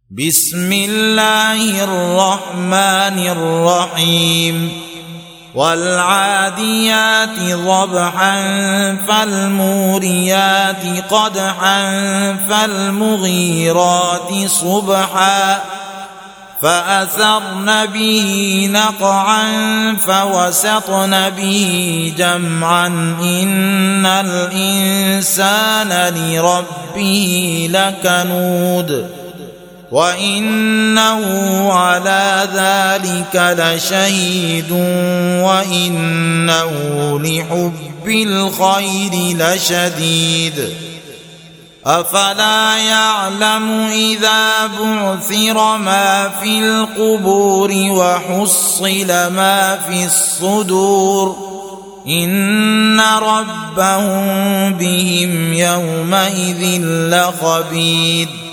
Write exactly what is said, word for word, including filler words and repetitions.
بسم الله الرحمن الرحيم والعاديات ضبحا فالموريات قدحا فالمغيرات صبحا فأثرن به نقعا فوسطن به جمعا إن الإنسان لربه لكنود وإنه على ذلك لشهيد وإنه لحب الخير لشديد أفلا يعلم إذا بعثر ما في القبور وحصل ما في الصدور إن ربهم بهم يومئذ لخبير